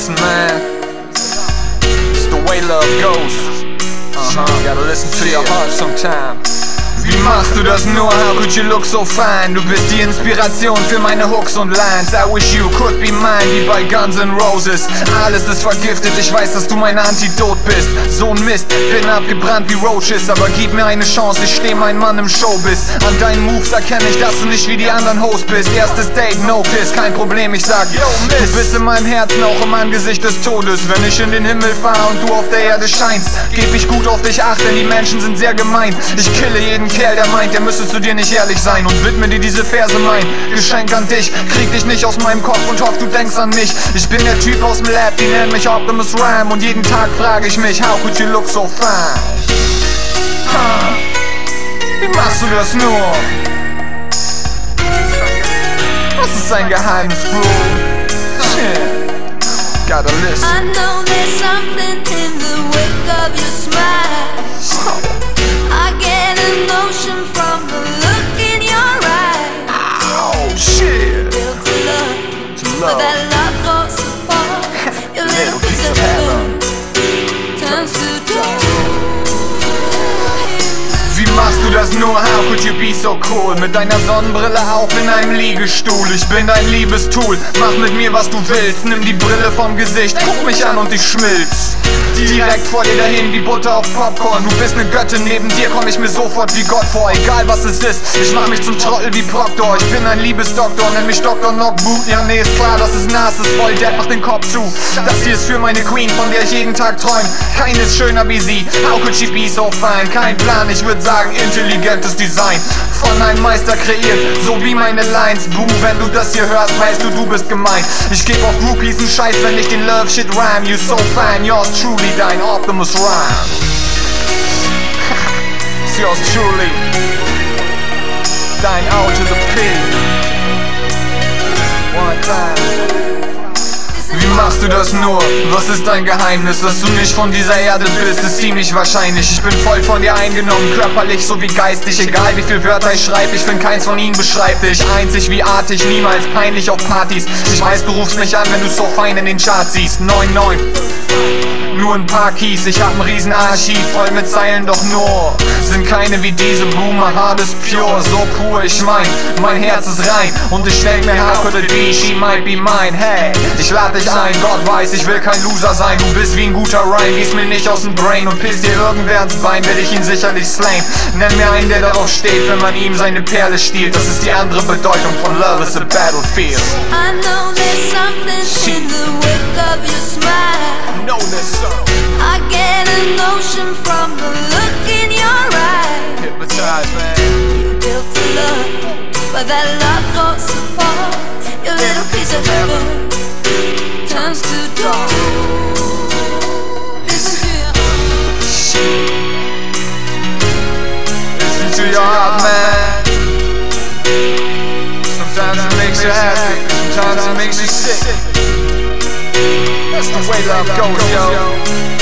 listen, man. It's the way love goes. Gotta listen to your heart sometime. Wie machst du das nur? How could you look so fine? Du bist die Inspiration für meine Hooks und Lines. I wish you could be mine, wie bei Guns N' Roses. Alles ist vergiftet, ich weiß, dass du mein Antidot bist. So ein Mist, bin abgebrannt wie Roaches. Aber gib mir eine Chance, ich steh mein Mann im Showbiz. An deinen Moves erkenne ich, dass du nicht wie die anderen Hoes bist. Erstes Date, no kiss, kein Problem, ich sag yo, Miss. Du bist in meinem Herzen, auch im Angesicht des Todes. Wenn ich in den Himmel fahr und du auf der Erde scheinst, geb ich gut auf dich acht, denn die Menschen sind sehr gemein. Ich kille jeden Kerl, der meint, der müsste zu dir nicht ehrlich sein, und widme dir diese Verse, mein Geschenk an dich. Krieg dich nicht aus meinem Kopf und hoff, du denkst an mich. Ich bin der Typ aus dem Lab, die nennen mich Optimus Rhyme, und jeden Tag frage ich mich, how could you look so fine? Wie machst du das nur? Was ist dein Geheimnis, Bro? Shit, gotta listen. I know there's something in the wake of your smile. I get emotion from the look in your eyes. Oh shit. Built to love, but that love falls apart. Your little piece of heaven turns to dawn. Wie machst du das nur? How could you be so cool? Mit deiner Sonnenbrille auf in einem Liegestuhl. Ich bin dein Liebestool, mach mit mir was du willst. Nimm die Brille vom Gesicht, guck mich an und ich schmilz direkt vor dir dahin wie Butter auf Popcorn. Du bist ne Göttin, neben dir komm ich mir sofort wie Gott vor. Egal was es ist, ich mach mich zum Trottel wie Proctor. Ich bin ein Liebesdoktor, nenn mich Dr. Knockboot. Ja nee, ist klar, dass es nass ist, voll dead, mach den Kopf zu. Das hier ist für meine Queen, von der ich jeden Tag träum. Keine ist schöner wie sie, how could she be so fine? Kein Plan, ich würd sagen intelligentes Design. Von einem Meister kreiert, so wie meine Lines. Boo, wenn du das hier hörst, weißt du, du bist gemein. Ich geb auf Groupies einen Scheiß, wenn ich den Love Shit rhyme. You so fine, yours truly, dein Optimus Rhyme. It's yours truly, dein O to the P. One time. Wie machst du das nur? Was ist dein Geheimnis? Dass du nicht von dieser Erde bist, ist ziemlich wahrscheinlich. Ich bin voll von dir eingenommen, körperlich sowie geistig. Egal wie viel Wörter ich schreibe, ich find keins von ihnen beschreibt dich. Einzig wie artig, niemals peinlich auf Partys. Ich weiß, du rufst mich an, wenn du so fein in den Charts siehst. 9-9, nur ein paar Keys. Ich hab ein riesen Archiv, voll mit Zeilen, doch nur sind keine wie diese. Boomer, hard is pure, so pur, ich mein Herz ist rein. Und ich denk mir, how could it be, she might be mine. Hey, ich lad dich ein, Gott weiß, ich will kein Loser sein. Du bist wie ein guter Rhyme, gieß mir nicht aus dem Brain und piss dir irgendwer ins Bein, werd ich ihn sicherlich slain. Nenn mir einen, der darauf steht, wenn man ihm seine Perle stiehlt. Das ist die andere Bedeutung von Love is a battlefield. I know there's something in the wake of your smile. Know this, I get emotion from the look in your eyes. hypnotized, man. You built to love, but that love falls apart. Your little piece of heaven turns to dawn. Listen to your heart, man. Sometimes it makes you happy, sometimes it makes you sick. That's the way love goes, yo.